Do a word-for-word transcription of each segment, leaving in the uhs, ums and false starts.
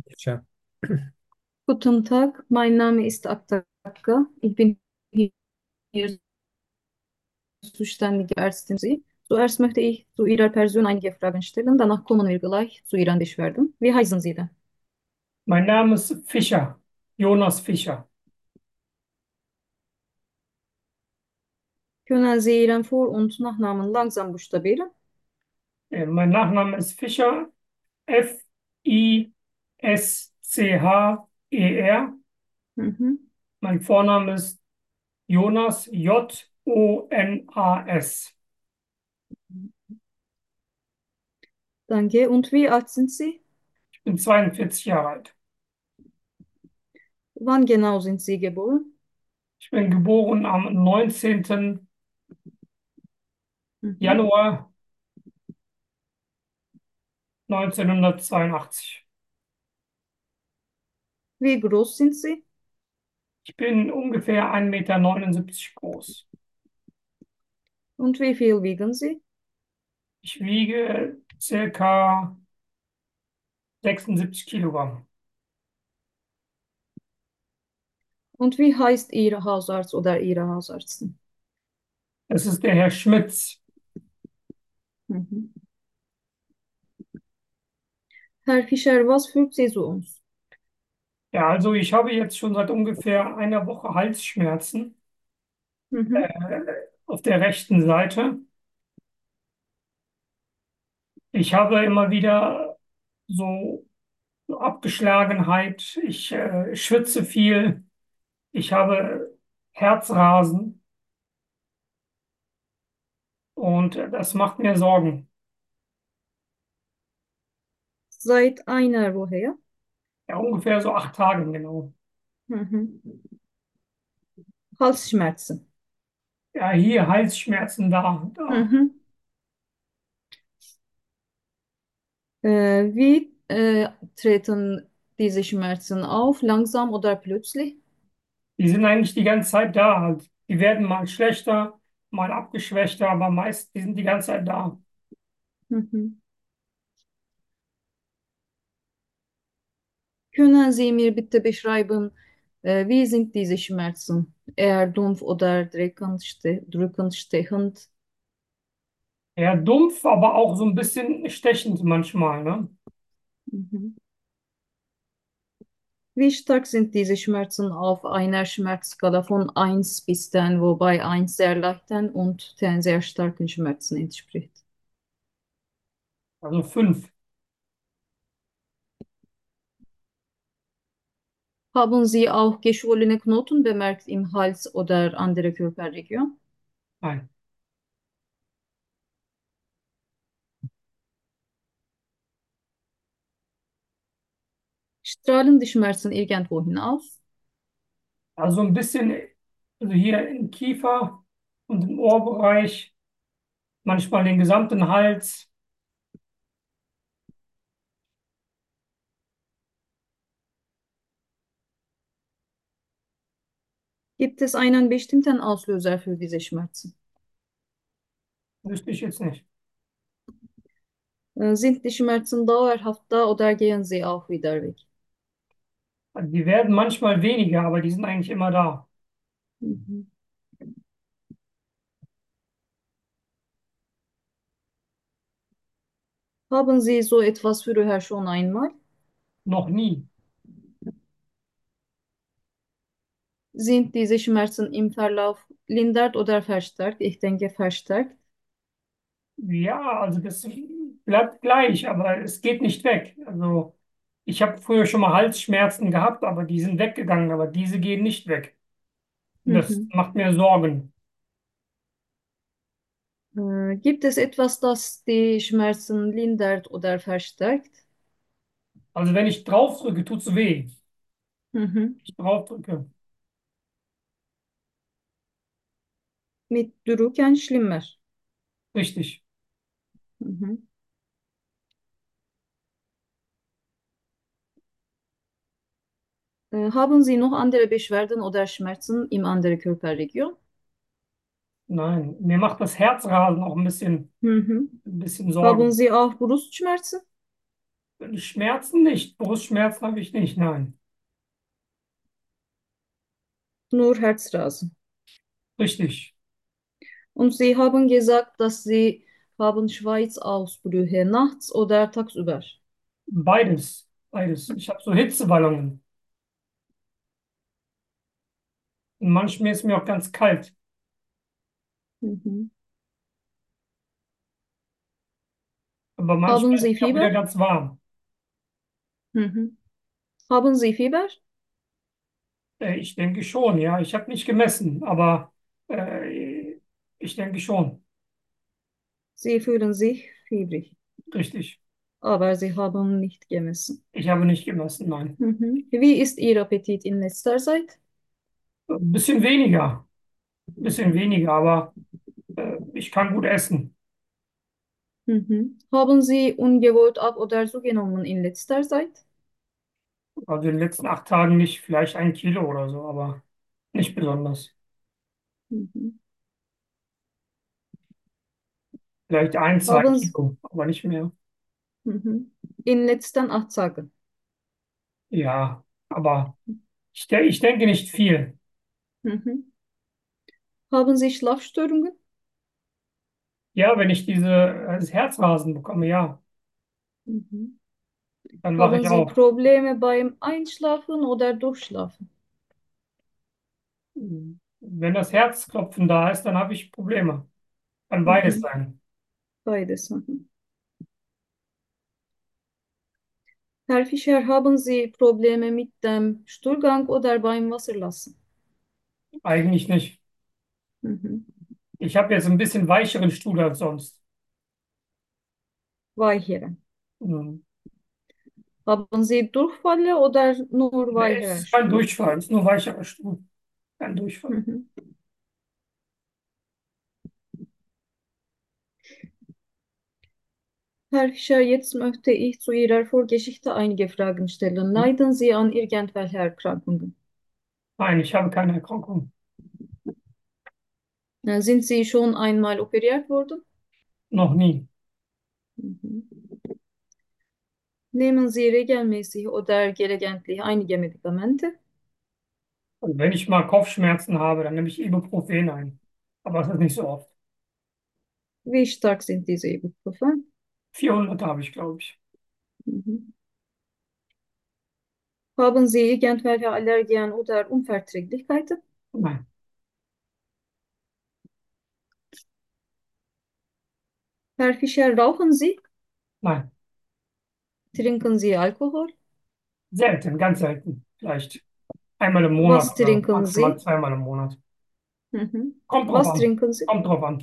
Tja. Guten Tag, mein Name ist Aktaka. Ich bin hier zuständige Ärztin. Sie. Zuerst möchte ich zu Ihrer Person einige Fragen stellen, danach kommen wir gleich zu Ihren Beschwerden. Wie heißen Sie denn? Mein Name ist Fischer, Jonas Fischer. Können Sie Ihren Vor- und Nachnamen langsam buchstabieren? Äh, Mein Nachname ist Fischer, F I S C H E R. Mhm. Mein Vorname ist Jonas, J O N A S. Danke. Und wie alt sind Sie? Ich bin zweiundvierzig Jahre alt. Wann genau sind Sie geboren? Ich bin geboren am neunzehnten Mhm. Januar neunzehnhundertzweiundachtzig. Wie groß sind Sie? Ich bin ungefähr ein Meter neunundsiebzig groß. Und wie viel wiegen Sie? Ich wiege circa sechsundsiebzig Kilogramm. Und wie heißt Ihr Hausarzt oder Ihre Hausärztin? Das ist der Herr Schmitz. Mhm. Herr Fischer, was führt Sie zu uns? Ja, also ich habe jetzt schon seit ungefähr einer Woche Halsschmerzen Mhm. äh, auf der rechten Seite. Ich habe immer wieder so Abgeschlagenheit. Ich äh, schwitze viel. Ich habe Herzrasen und äh, das macht mir Sorgen. Seit einer Woche, ja? Ja, ungefähr so acht Tage genau. Mhm. Halsschmerzen. Ja, hier Halsschmerzen, da, da. Mhm. Äh, wie äh, treten diese Schmerzen auf? Langsam oder plötzlich? Die sind eigentlich die ganze Zeit da. Halt. Die werden mal schlechter, mal abgeschwächter, aber meist, die sind die ganze Zeit da. Mhm. Können Sie mir bitte beschreiben, äh, wie sind diese Schmerzen? Eher dumpf oder drückend, ste drückend, stechend? Ja, dumpf, aber auch so ein bisschen stechend manchmal, ne? Mhm. Wie stark sind diese Schmerzen auf einer Schmerzskala von eins bis zehn, wobei eins sehr leichten und zehn sehr starken Schmerzen entspricht? Also fünf. Haben Sie auch geschwollene Knoten bemerkt im Hals oder andere Körperregion? Nein. Strahlen die Schmerzen irgendwo hinaus? Also ein bisschen, also hier im Kiefer und im Ohrbereich, manchmal den gesamten Hals. Gibt es einen bestimmten Auslöser für diese Schmerzen? Wüsste ich jetzt nicht. Äh, Sind die Schmerzen dauerhaft da oder gehen sie auch wieder weg? Also die werden manchmal weniger, aber die sind eigentlich immer da. Mhm. Haben Sie so etwas früher schon einmal? Noch nie. Sind diese Schmerzen im Verlauf lindert oder verstärkt? Ich denke verstärkt. Ja, also das bleibt gleich, aber es geht nicht weg. Also ich habe früher schon mal Halsschmerzen gehabt, aber die sind weggegangen, aber diese gehen nicht weg. Und das Mhm. macht mir Sorgen. Äh, gibt es etwas, das die Schmerzen lindert oder verstärkt? Also wenn ich drauf drücke, tut es weh. Mhm. Ich drauf drücke. Mit dururken schlimmer. Richtig. Mhm. Äh, haben Sie noch andere Beschwerden oder Schmerzen im anderen Körperregion? Nein, mir macht das Herzrasen auch ein bisschen, Mhm. ein bisschen Haben Sorgen. Sie auch Brustschmerzen? Schmerzen nicht. Brustschmerzen habe ich nicht, nein. Nur Herzrasen. Richtig. Und Sie haben gesagt, dass Sie haben Schweißausbrüche nachts oder tagsüber. Beides. Beides. Ich habe so Hitzewallungen. Und manchmal ist mir auch ganz kalt. Mhm. Aber Haben manchmal ist Sie mir auch wieder Fieber? ganz warm. Mhm. Haben Sie Fieber? Äh, ich denke schon, ja. Ich habe nicht gemessen, aber äh, ich denke schon. Sie fühlen sich fiebrig, Richtig. aber Sie haben nicht gemessen. Ich habe nicht gemessen, nein. Mhm. Wie ist Ihr Appetit in letzter Zeit? Ein bisschen weniger. Ein bisschen weniger, aber äh, ich kann gut essen. Mhm. Haben Sie ungewollt ab oder zugenommen in letzter Zeit? Also in den letzten acht Tagen nicht, vielleicht ein Kilo oder so, aber nicht besonders. Mhm. Vielleicht ein, zwei Haben Sie, Kilo, aber nicht mehr. mhm. In letzten acht Tagen? Ja, aber ich, de ich denke nicht viel. Mhm. Haben Sie Schlafstörungen? Ja, wenn ich diese, äh, das Herzrasen bekomme, ja, Mhm. dann wache Haben ich Sie auf. Probleme beim Einschlafen oder Durchschlafen? Wenn das Herzklopfen da ist, dann habe ich Probleme. Kann beides Mhm. sein. Beides. Mhm. Herr Fischer, haben Sie Probleme mit dem Stuhlgang oder beim Wasserlassen? Eigentlich nicht. Mhm. Ich habe jetzt ein bisschen weicheren Stuhl als sonst. Weichere. Hm. Haben Sie Durchfälle oder nur Nee, es weicherer ist kein Stuhl? Durchfall, es ist nur weicherer Stuhl. Kein Durchfall. Mhm. Herr Fischer, jetzt möchte ich zu Ihrer Vorgeschichte einige Fragen stellen. Leiden Sie an irgendwelchen Erkrankungen? Nein, ich habe keine Erkrankung. Äh, Sind Sie schon einmal operiert worden? Noch nie. Mhm. Nehmen Sie regelmäßig oder gelegentlich einige Medikamente? Und wenn ich mal Kopfschmerzen habe, dann nehme ich Ibuprofen ein. Aber das ist nicht so oft. Wie stark sind diese Ibuprofen? vierhundert habe ich, glaube ich. Mhm. Haben Sie irgendwelche Allergien oder Unverträglichkeiten? Nein, Herr Fischer, rauchen Sie? nein. Trinken Sie Alkohol? Selten, ganz selten. Vielleicht einmal im Monat Was oder trinken maximal Sie? zweimal im Monat. Mhm. Kommt drauf Was an. trinken Sie? Kommt drauf an.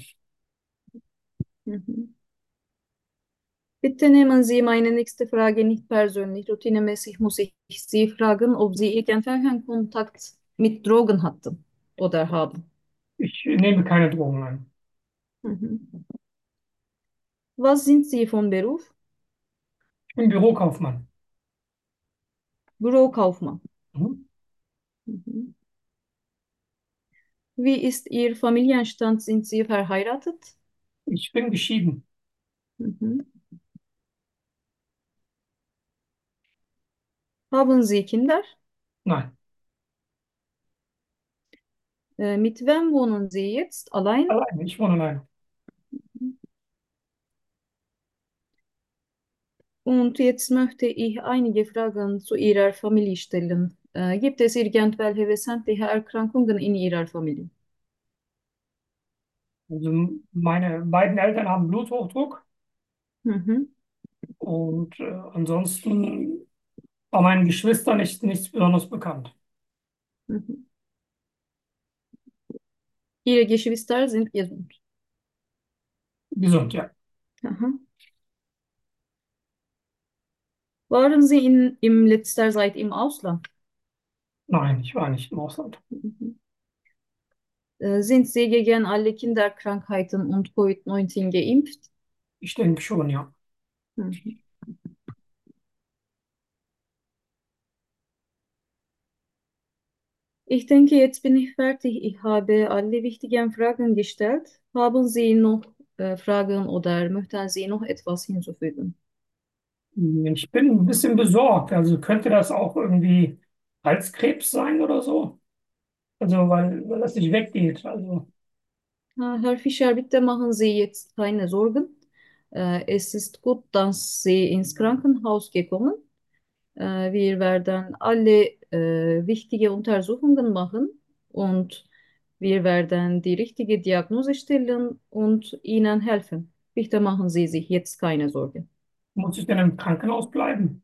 Mhm. Bitte nehmen Sie meine nächste Frage nicht persönlich. Routinemäßig muss ich Sie fragen, ob Sie irgendwelchen Kontakt mit Drogen hatten oder haben. Ich nehme keine Drogen ein. Mhm. Was sind Sie von Beruf? Ich bin Bürokaufmann. Bürokaufmann. Mhm. Mhm. Wie ist Ihr Familienstand? Sind Sie verheiratet? Ich bin geschieden. Mhm. Haben Sie Kinder? Nein, Äh, mit wem wohnen Sie jetzt? Allein? alleine. Ich wohne allein. Und jetzt möchte ich einige Fragen zu Ihrer Familie stellen. Äh, gibt es irgendwelche wesentliche Erkrankungen in Ihrer Familie? Also meine beiden Eltern haben Bluthochdruck Mhm. und äh, ansonsten bei meinen Geschwistern ist nichts Besonderes bekannt. Mhm. Ihre Geschwister sind gesund. Gesund, ja. Aha. Waren Sie in, in letzter Zeit im Ausland? Nein, ich war nicht im Ausland. Mhm. Äh, sind Sie gegen alle Kinderkrankheiten und Covid neunzehn geimpft? Ich denke schon, ja. Mhm. Ich denke, jetzt bin ich fertig. Ich habe alle wichtigen Fragen gestellt. Haben Sie noch äh, Fragen oder möchten Sie noch etwas hinzufügen? Ich bin ein bisschen besorgt. Also könnte das auch irgendwie Halskrebs sein oder so? Also, weil, weil das nicht weggeht. Also, Ha, Herr Fischer, bitte machen Sie jetzt keine Sorgen. Äh, es ist gut, dass Sie ins Krankenhaus gekommen. Äh, wir werden alle äh, wichtige Untersuchungen machen und wir werden die richtige Diagnose stellen und Ihnen helfen. Bitte machen Sie sich jetzt keine Sorgen. muss ich denn im Krankenhaus bleiben?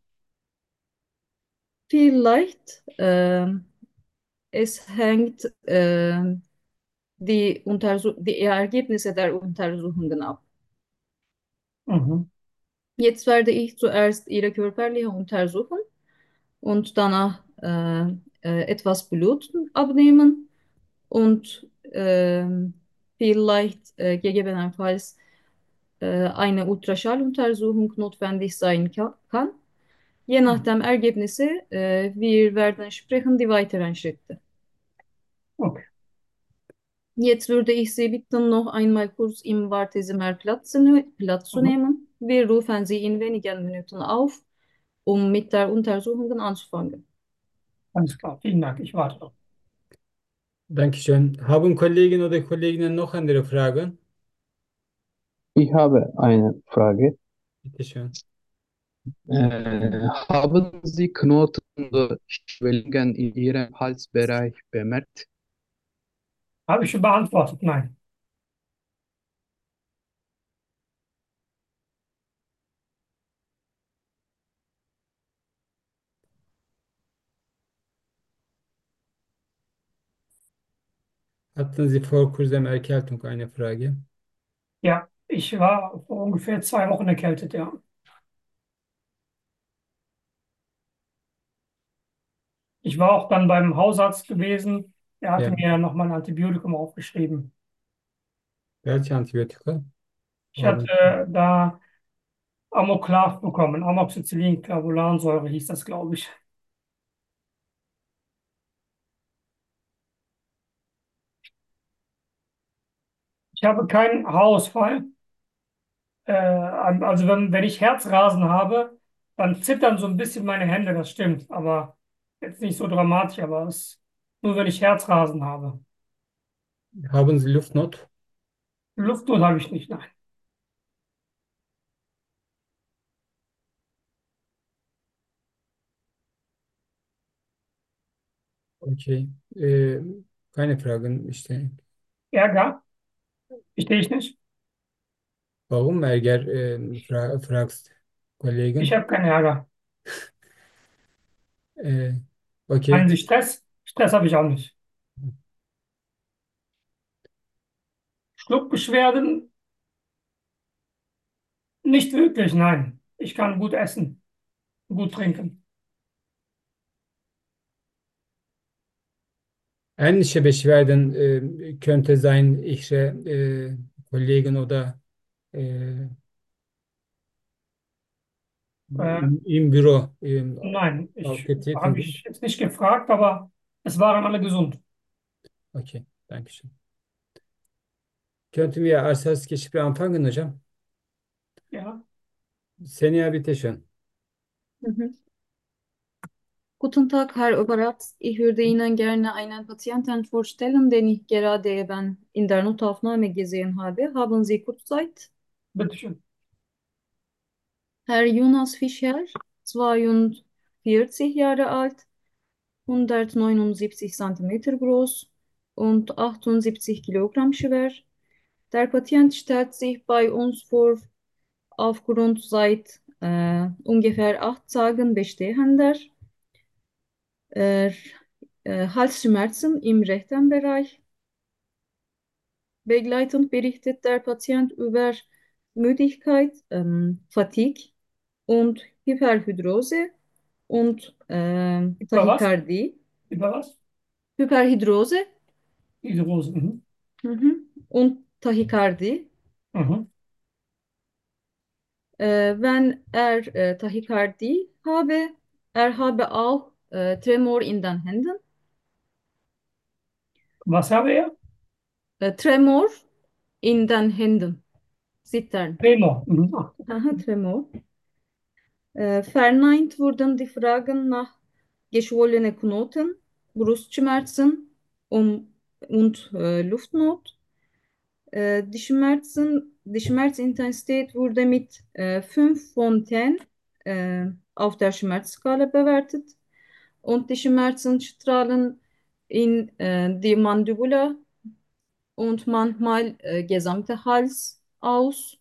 Vielleicht, ähm, es hängt ähm, die, Untersuch die Ergebnisse der Untersuchungen ab. Mhm. Jetzt werde ich zuerst Ihre körperliche untersuchen und danach äh, äh, etwas Blut abnehmen und ähm, vielleicht äh, gegebenenfalls äh, eine Ultraschalluntersuchung notwendig sein ka kann. Je nach dem Ergebnisse, äh, wir werden sprechen die weiteren Schritte. Okay, Jetzt würde ich Sie bitten, noch einmal kurz im Wartezimmer Platz, zu- Platz zu mhm. nehmen. Wir rufen Sie in wenigen Minuten auf, um mit der Untersuchung anzufangen. Alles klar. Vielen Dank. Ich warte noch. Dankeschön. Haben Kollegen oder Kolleginnen noch andere Fragen? Ich habe eine Frage. Bitte schön. Äh, haben Sie Knoten oder Schwellungen in Ihrem Halsbereich bemerkt? Habe ich schon beantwortet? Nein. Hatten Sie vor kurzem Erkältung eine Frage? Ja, ich war vor ungefähr zwei Wochen erkältet, ja. Ich war auch dann beim Hausarzt gewesen. Er hatte Ja. mir nochmal ein Antibiotikum aufgeschrieben. Welche Antibiotika Ich haben hatte da Amoklav bekommen. Amoxicillin, Clavulansäure hieß das, glaube ich. Ich habe keinen Haarausfall. Äh, also wenn, wenn ich Herzrasen habe, dann zittern so ein bisschen meine Hände, das stimmt. Aber jetzt nicht so dramatisch, aber es nur wenn ich Herzrasen habe. Sie, haben Sie Luftnot? Luftnot habe ich nicht, nein. Okay. Äh, keine Fragen. İşte. Ärger? Verstehe ich nicht. Warum Ärger äh, fra fragst, Ich Kollegen? habe keinen Ärger. Äh, Meinen okay. Sie Stress? Stress habe ich auch nicht. Schluckbeschwerden? Nicht wirklich, nein. Ich kann gut essen, gut trinken. Ähnliche Beschwerden äh, könnte sein, ich äh, Kollegen oder äh, Äh, im, im Büro ähm, nein, ich aufgetreten habe sind. ich jetzt nicht gefragt, aber es waren alle gesund. Okay, danke schön. Könnten wir als erstes Gespräch anfangen hocam? Ja, Seniha bitte schön. Mhm. Guten Tag, Herr Oberarzt. Ich würde Ihnen gerne einen Patienten vorstellen, den ich gerade eben in der Notaufnahme gesehen habe. Haben Sie kurz Zeit? bitteschön. Herr Jonas Fischer, zweiundvierzig Jahre alt, hundertneunundsiebzig Zentimeter groß und achtundsiebzig Kilogramm schwer. Der Patient stellt sich bei uns vor aufgrund seit äh, ungefähr acht Tagen bestehender äh, äh, Halsschmerzen im rechten Bereich. Begleitend berichtet der Patient über Müdigkeit, ähm, Fatigue und Hyperhidrose und ähm, Über was? Tachykardie. Über was? Hyperhidrose Diese Rose. Mhm. mhm, und Tachykardie. Mhm. Äh, wenn er äh, Tachykardie habe, er habe auch äh, Tremor in den Händen. Was habe er? Äh, Tremor in den Händen. Zittern. Remo. Mhm. Ach, Aha, Tremor. Äh, verneint wurden die Fragen nach geschwollene Knoten, Brustschmerzen um, und äh, Luftnot. Äh, die Schmerzen, die Schmerzintensität wurde mit äh, fünf von zehn äh, auf der Schmerzskala bewertet und die Schmerzen strahlen in äh, die Mandibula und manchmal äh, gesamte Hals aus.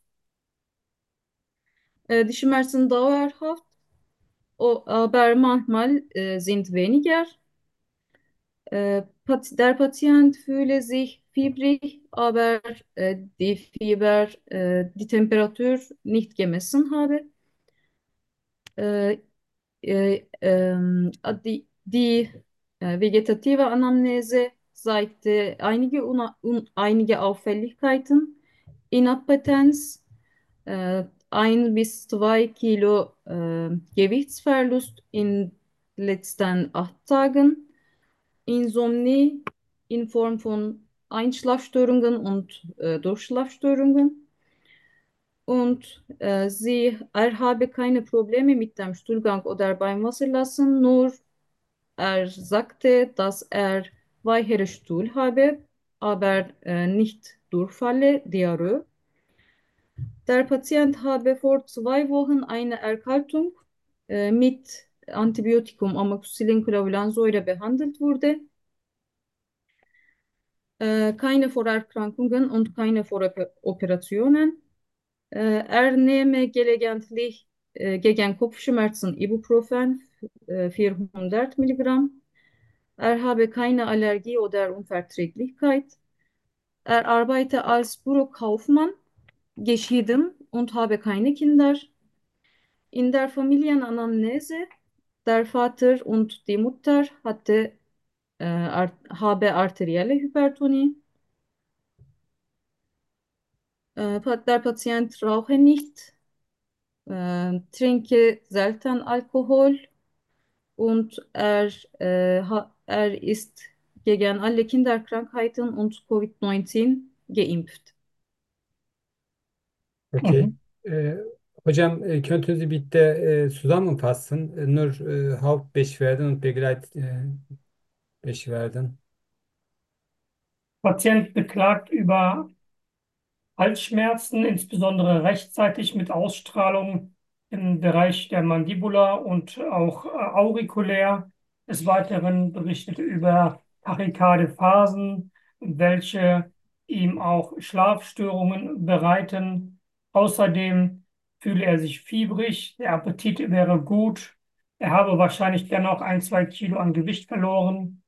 Äh, die Schmerzen dauerhaft, o- aber manchmal äh, sind weniger. Äh, Pat- der Patient fühle sich fiebrig, aber äh, die Fieber, äh, die Temperatur nicht gemessen habe. Äh, äh, ähm, die die äh, vegetative Anamnese zeigte einige, una un einige Auffälligkeiten. Inappetenz, äh, ein bis zwei Kilo äh, Gewichtsverlust in letzten acht Tagen. Insomnie in Form von Einschlafstörungen und äh, Durchschlafstörungen. Und äh, sie, er habe keine Probleme mit dem Stuhlgang oder beim Wasserlassen, nur er sagte, dass er weichere Stuhl habe, aber äh, nicht Durchfälle, Diarrhoe. Der Patient habe vor zwei Wochen eine Erkältung äh, mit Antibiotikum Amoxicillin-Clavulansäure behandelt wurde. Äh, keine Vorerkrankungen und keine Voroperationen. Äh, er nehme gelegentlich äh, gegen Kopfschmerzen Ibuprofen äh, vierhundert Milligramm. Er habe keine Allergie oder Unverträglichkeit. Er arbeite als Bürokaufmann, geschieden und habe keine Kinder. In der Familienanamnese, der Vater und die Mutter hatte, äh, ar habe arterielle Hypertonie. Äh, der Patient rauche nicht, äh, trinke selten Alkohol und er, äh, er ist gegen alle Kinderkrankheiten und Covid neunzehn geimpft. Hı hı. Okay. Ee, Hocam, äh, könnten Sie bitte äh, zusammenfassen, äh, nur äh, Hauptbeschwerden und Begleitbeschwerden? Patient beklagt über Halsschmerzen, insbesondere rechtzeitig mit Ausstrahlung im Bereich der Mandibula und auch äh, aurikulär. Des Weiteren berichtet über tachykardische Phasen, welche ihm auch Schlafstörungen bereiten. Außerdem fühle er sich fiebrig, der Appetit wäre gut. Er habe wahrscheinlich dennoch ein, zwei Kilo an Gewicht verloren.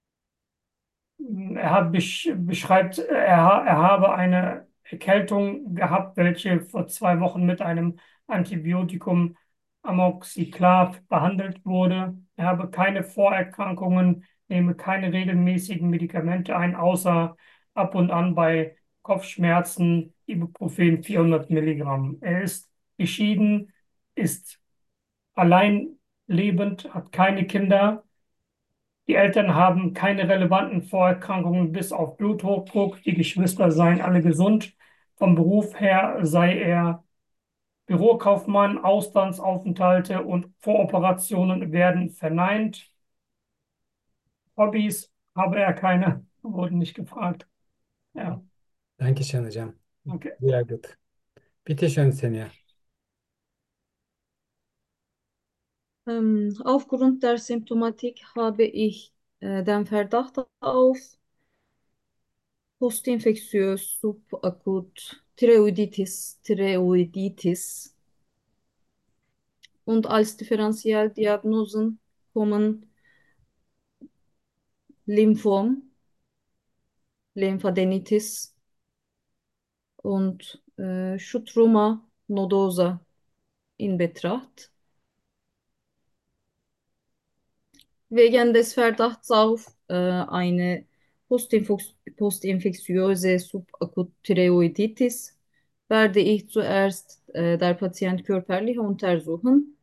Er hat, besch beschreibt, er, ha- er habe eine Erkältung gehabt, welche vor zwei Wochen mit einem Antibiotikum Amoxiclav behandelt wurde. Er habe keine Vorerkrankungen, nehme keine regelmäßigen Medikamente ein, außer ab und an bei Kopfschmerzen Ibuprofen vierhundert Milligramm. Er ist geschieden, ist allein lebend, hat keine Kinder. Die Eltern haben keine relevanten Vorerkrankungen bis auf Bluthochdruck. Die Geschwister seien alle gesund. Vom Beruf her sei er Bürokaufmann, Auslandsaufenthalte und Voroperationen werden verneint. Hobbys habe er keine, wurden nicht gefragt. Ja, Dankeschön hocam. okay. Sehr gut. Bitte schön, Senja. Ähm, aufgrund der Symptomatik habe ich äh, den Verdacht auf postinfektiös subakut Tiroiditis, Tiroiditis und als Differentialdiagnosen kommen Lymphom, Lymphadenitis und äh, Struma nodosa in Betracht. Wegen des Verdachts auf äh, eine postinfo- postinfektiöse Subakut-Tiroiditis werde ich zuerst äh, der Patient körperlich untersuchen.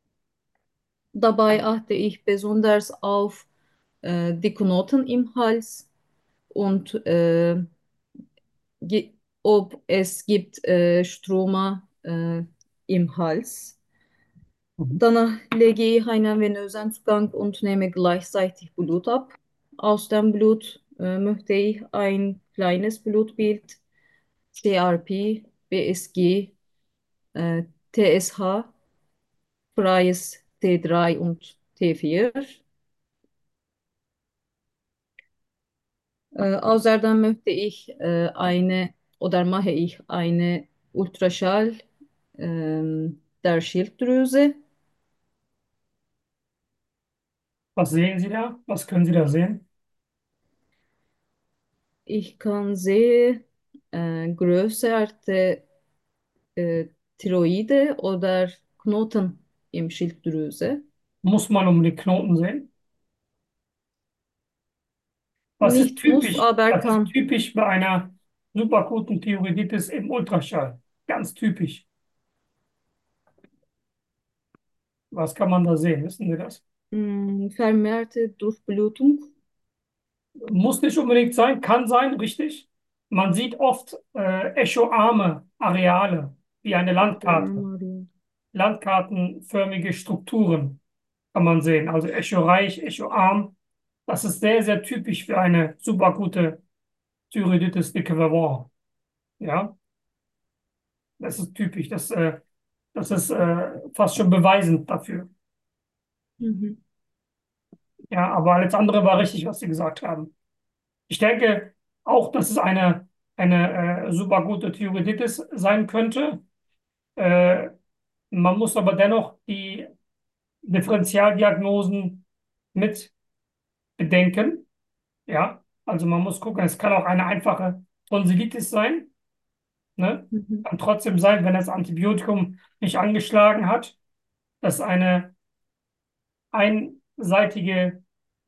Dabei achte ich besonders auf äh, die Knoten im Hals und äh, ge- ob es gibt äh, Stroma äh, im Hals. Mhm. Danach lege ich einen venösen Zugang und nehme gleichzeitig Blut ab. Aus dem Blut äh, möchte ich ein kleines Blutbild, C R P, B S G, äh, T S H, freies T drei und T vier. Äh, außerdem möchte ich äh, eine oder mache ich eine Ultraschall ähm, der Schilddrüse. Was sehen Sie da? Was können Sie da sehen? Ich kann sehen äh, größere äh, Thyroide oder Knoten im Schilddrüse. Muss man unbedingt Knoten sehen? Was ist Nicht muss, typisch? aber Was ist kann. typisch bei einer superakuten Thyroiditis im Ultraschall? Ganz typisch. Was kann man da sehen? Wissen Sie das? Mh, vermehrte Durchblutung. Muss nicht unbedingt sein, kann sein, richtig. Man sieht oft äh, echoarme Areale, wie eine Landkarte. Echoarmarie. Landkartenförmige Strukturen kann man sehen. Also echoreich, echoarm. Das ist sehr, sehr typisch für eine subakute Thyroiditis de Quervain. Ja, das ist typisch. Das, äh, das ist äh, fast schon beweisend dafür. Mhm. Ja, aber alles andere war richtig, was Sie gesagt haben. Ich denke auch, dass es eine, eine äh, subakute Thyroiditis sein könnte. Äh, Man muss aber dennoch die Differentialdiagnosen mit bedenken. Ja, also man muss gucken, es kann auch eine einfache Tonsillitis sein. Ne? Mhm. Kann trotzdem sein, wenn das Antibiotikum nicht angeschlagen hat, dass eine einseitige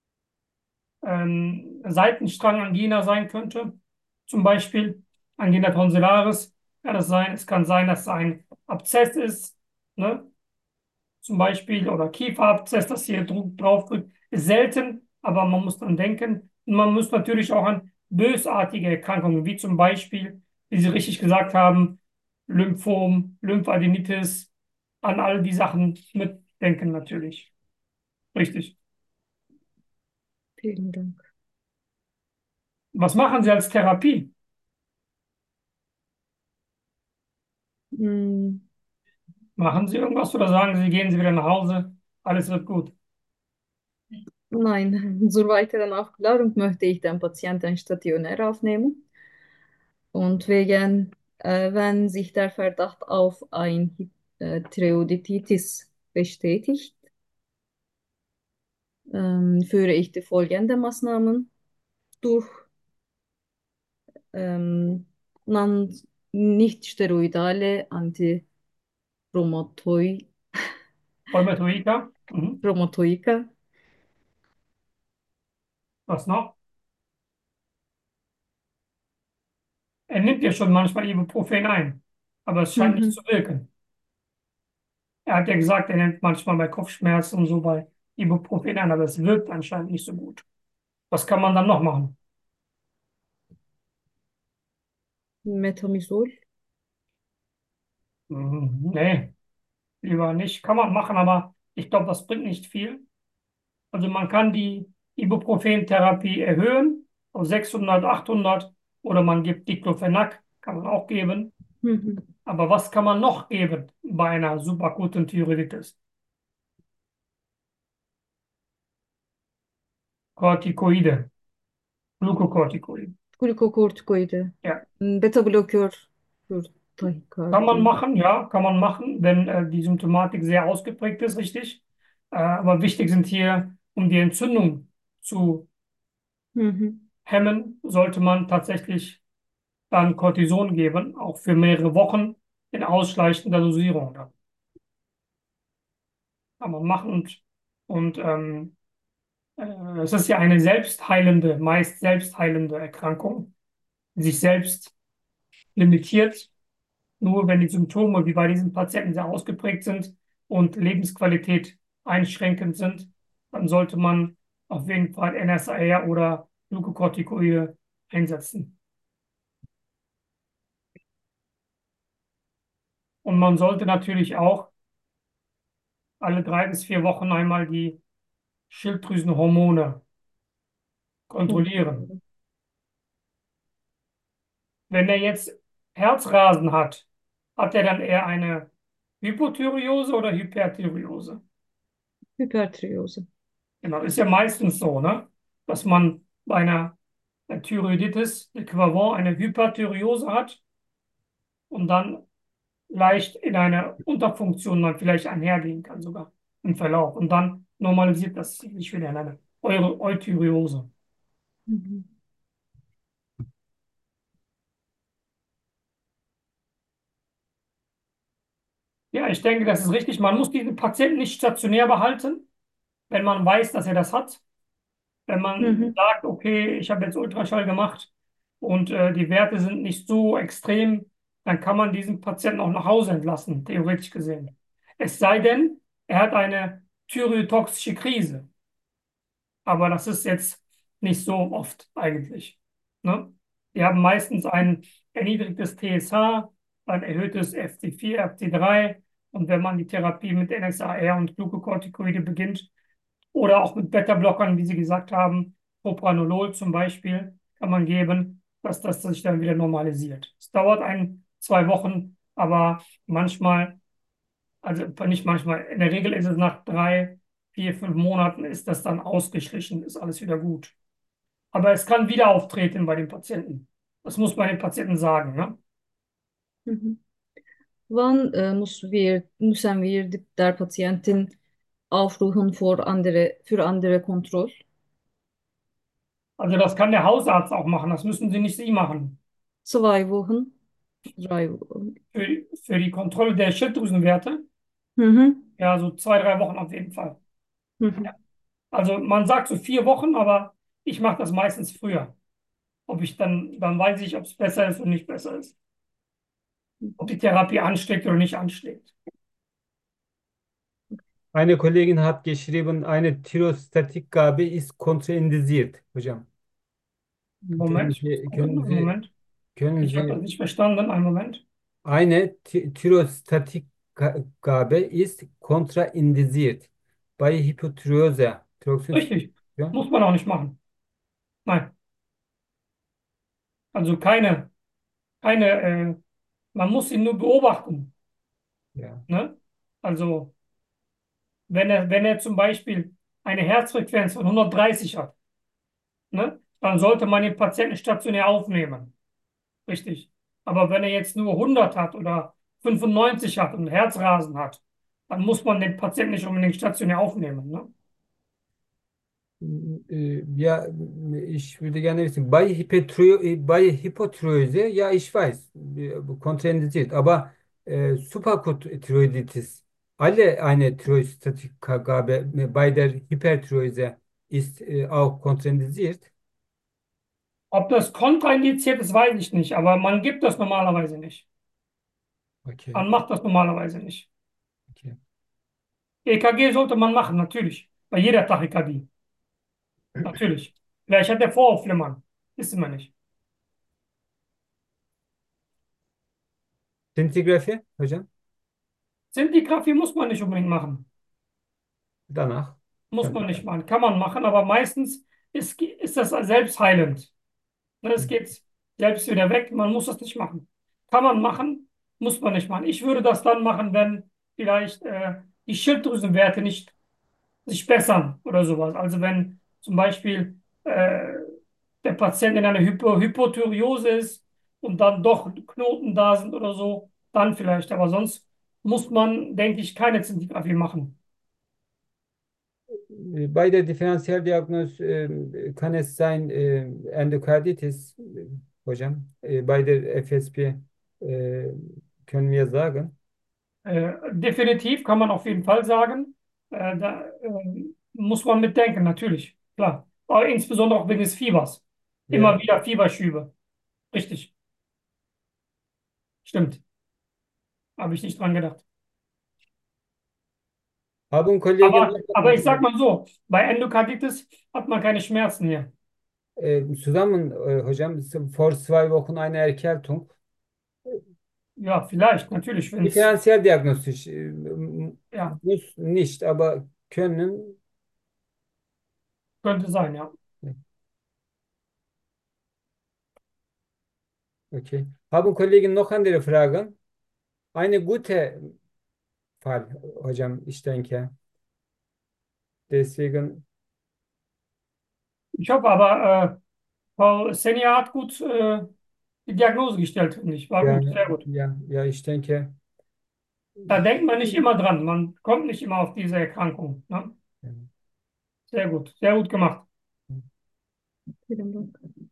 ähm, Seitenstrangangina sein könnte. Zum Beispiel Angina tonsillaris kann das sein. Es kann sein, dass es ein Abszess ist, ne? Zum Beispiel, oder Kieferabszess, das hier dr- drauf drückt, ist selten, aber man muss dran denken. Und man muss natürlich auch an bösartige Erkrankungen, wie zum Beispiel, wie Sie richtig gesagt haben, Lymphom, Lymphadenitis, an all die Sachen mitdenken natürlich. Richtig. Vielen Dank. Was machen Sie als Therapie? Mh, Machen Sie irgendwas oder sagen Sie, gehen Sie wieder nach Hause, alles wird gut? nein, zur weiteren Aufklärung möchte ich den Patienten stationär aufnehmen. Und wegen, äh, wenn sich der Verdacht auf ein äh, Thyreoiditis bestätigt, ähm, führe ich die folgenden Maßnahmen durch. Ähm, non, nicht steroidale Antirheumatoid, Rheumatoika? Mhm. Rheumatoika. Was noch? Er nimmt ja schon manchmal Ibuprofen ein, aber es scheint nicht Mhm. zu wirken. Er hat ja gesagt, er nimmt manchmal bei Kopfschmerzen und so bei Ibuprofen ein, aber es wirkt anscheinend nicht so gut. Was kann man dann noch machen? Metamizol. Mhm. Nee, lieber nicht. Kann man machen, aber ich glaube, das bringt nicht viel. Also man kann die Ibuprofen-Therapie erhöhen auf sechshundert, achthundert oder man gibt Diclofenac, kann man auch geben. Mhm. Aber was kann man noch geben bei einer subakuten Thyreoiditis? Corticoide, Glucocorticoide. Glukokortikoide. Ja, Beta-Blocker für kann man Tachykardie. machen, ja, kann man machen, wenn äh, die Symptomatik sehr ausgeprägt ist, richtig. Äh, aber wichtig sind hier, um die Entzündung zu Mhm. hemmen, sollte man tatsächlich dann Cortison geben, auch für mehrere Wochen in ausschleichender Dosierung. Dann kann man machen und, und ähm, äh, es ist ja eine selbstheilende, meist selbstheilende Erkrankung, die sich selbst limitiert. Nur wenn die Symptome wie bei diesen Patienten sehr ausgeprägt sind und Lebensqualität einschränkend sind, dann sollte man auf jeden Fall N S A R oder Glucocorticoide einsetzen. Und man sollte natürlich auch alle drei bis vier Wochen einmal die Schilddrüsenhormone kontrollieren. Wenn er jetzt Herzrasen hat, hat er dann eher eine Hypothyreose oder Hyperthyreose? Hypertriose. Genau, ist ja meistens so, ne? Dass man bei einer Thyreoiditis Equavant eine Hyperthyreose hat und dann leicht in eine Unterfunktion dann vielleicht einhergehen kann, sogar im Verlauf. Und dann normalisiert das sich wieder in eine Eu Euthyreose. Mhm. Ja, ich denke, das ist richtig. Man muss diesen Patienten nicht stationär behalten, wenn man weiß, dass er das hat. Wenn man Mhm. sagt, okay, ich habe jetzt Ultraschall gemacht und äh, die Werte sind nicht so extrem, dann kann man diesen Patienten auch nach Hause entlassen, theoretisch gesehen. Es sei denn, er hat eine thyreotoxische Krise. Aber das ist jetzt nicht so oft eigentlich. Ne? Die haben meistens ein erniedrigtes T S H, ein erhöhtes F T vier, F T drei. Und wenn man die Therapie mit N S A R und Glucocorticoide beginnt oder auch mit Beta-Blockern, wie Sie gesagt haben, Propranolol zum Beispiel, kann man geben, dass das sich dann wieder normalisiert. Es dauert ein, zwei Wochen, aber manchmal, also nicht manchmal, in der Regel ist es nach drei, vier, fünf Monaten ist das dann ausgeschlichen, ist alles wieder gut. Aber es kann wieder auftreten bei den Patienten. Das muss man den Patienten sagen. Ne? Mhm. Wann äh, muss wir, müssen wir der Patientin aufrufen für andere, für andere Kontrolle? Also das kann der Hausarzt auch machen, das müssen Sie nicht Sie machen. Zwei Wochen, drei Wochen. Für, für die Kontrolle der Schilddrüsenwerte, Mhm. ja, so zwei, drei Wochen auf jeden Fall. Mhm. Also man sagt so vier Wochen, aber ich mache das meistens früher. Ob ich dann, dann weiß ich, ob es besser ist oder nicht besser ist. Ob die Therapie ansteckt oder nicht ansteckt. Eine Kollegin hat geschrieben, eine Tirostatikgabe ist kontraindiziert, hocam. Können Moment, ich muss Sie, gucken, können einen Sie, Moment. können Ich habe das Sie nicht verstanden, einen Moment. eine Ti- Tirostatikgabe ist kontraindiziert bei Hypothyreose. Thyroxin- Richtig, ja, muss man auch nicht machen. Nein, also keine, keine, äh, man muss ihn nur beobachten. ja. Ne? Also wenn er, wenn er zum Beispiel eine Herzfrequenz von hundertdreißig hat, ne, dann sollte man den Patienten stationär aufnehmen. Richtig. Aber wenn er jetzt nur hundert hat oder fünfundneunzig hat und Herzrasen hat, dann muss man den Patienten nicht unbedingt stationär aufnehmen. Ne? Äh, Ja, ich würde gerne wissen, bei Hypothyreose, bei Hypothyreose, ja, ich weiß, äh, kontraindiziert, aber äh, Suprakuthyrositis, alle eine Thyrostatikgabe bei der Hyperthyreose ist äh, auch kontraindiziert. Ob das kontraindiziert ist, weiß ich nicht, aber man gibt das normalerweise nicht. Okay, Man macht das normalerweise nicht. okay. E K G sollte man machen, natürlich. Bei jeder Tachykardie. Natürlich. Vielleicht hat er Vorhofflimmern. Wissen wir nicht. Sintigrafi, hocam, Sintigraphie muss man nicht unbedingt machen. danach. Muss Tabii. man nicht machen. Kann man machen, aber meistens ist, ist das selbstheilend. Ne, es geht selbst wieder weg. Man muss das nicht machen. Kann man machen, muss man nicht machen. Ich würde das dann machen, wenn vielleicht äh, die Schilddrüsenwerte nicht sich bessern oder sowas. Also wenn zum Beispiel äh, der Patient in einer Hypo Hypothyreose ist und dann doch Knoten da sind oder so, dann vielleicht. Aber sonst muss man, denke ich, keine Zintigraphie machen. Bei der Differentialdiagnoz e, kann es sein e, Endokarditis, e, hocam. E, bei der F S P e, können wir sagen. Äh, definitiv kann man auf jeden Fall sagen. Äh, da äh, muss man mitdenken, natürlich. Klar. Aber insbesondere auch wegen des Fiebers. Immer Ja. wieder Fieberschübe. Richtig. Stimmt. Habe ich nicht dran gedacht. Haben Kollegen Aber, aber ich sag mal so, bei Endokarditis hat man keine Schmerzen hier. e, zusammen e, hocam vor zwei Wochen eine Erkältung. Ja, vielleicht, natürlich, wenn es, Differentialdiagnostisch. äh, ja, Muss nicht, aber können. könnte sein, ja. Okay. Haben Kollegen noch andere Fragen? Eine gute Fall, hocam, ich denke. Deswegen, Ich hoffe aber, äh, Frau Senia hat gut äh, die Diagnose gestellt, finde ich. War ja, gut, sehr gut. ja, ja, ich denke. Da denkt man nicht immer dran. Man kommt nicht immer auf diese Erkrankung. Ne? Ja. Sehr gut, sehr gut gemacht. Vielen Dank.